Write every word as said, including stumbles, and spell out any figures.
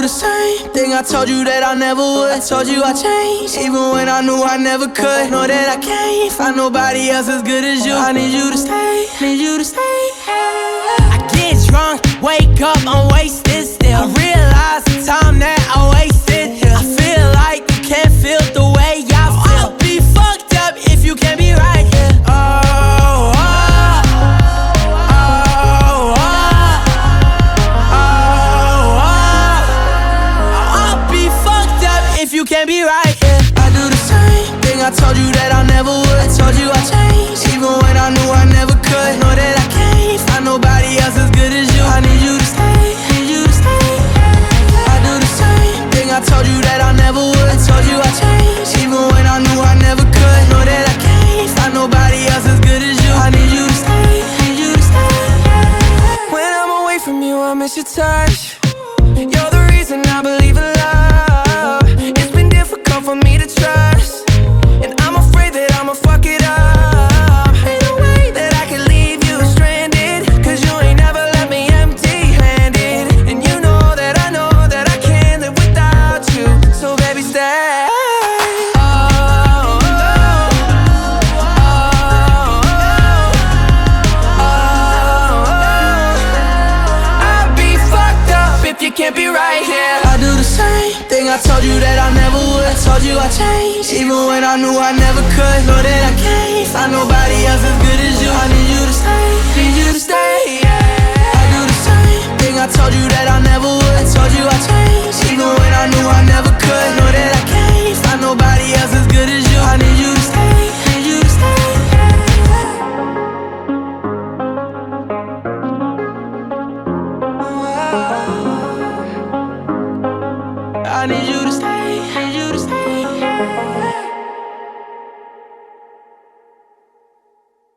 the same thing I told you that I never would. I told you I changed, even when I knew I never could. Know that I can't find nobody else as good as you. I need you to stay, need you to stay. I get drunk, wake up, I'm wasted still. I realize the time that I wasted here. I feel like you can't feel the way I feel. I'll be fucked up if you can't be right here. Oh, oh, oh, oh, oh, oh. I'll be fucked up if you can't be right here. I do the same thing I told you that I never would. I told you I changed, even when I knew I never could. Know that I can't find nobody else as good as you. I need you to stay, need you to stay. I do the same thing I told you that I never would. I told you I changed, even when I knew I never could. Know that I can't find nobody else as good as you. I need you to stay, need you to stay. When I'm away from you, I miss your touch. You're the reason I believe in love. It's been difficult for me to trust, and I'm afraid that I'ma fuck it up. Ain't no way that I can leave you stranded, cause you ain't never left me empty-handed. And you know that I know that I can't live without you. So baby, stay. Oh, oh, oh, oh, oh, oh. I'd be fucked up if you can't be right here. I do the same thing I told you that I never would. I told you I changed, even when I knew I never could. Know that I can't find nobody else as good as you. I need you to stay, need you to stay, yeah. I do the same thing I told you that I never would. I told you I changed, even when I knew I never could. Know that I can't find nobody else as good as you. I need you to stay, need you to stay, yeah. I need you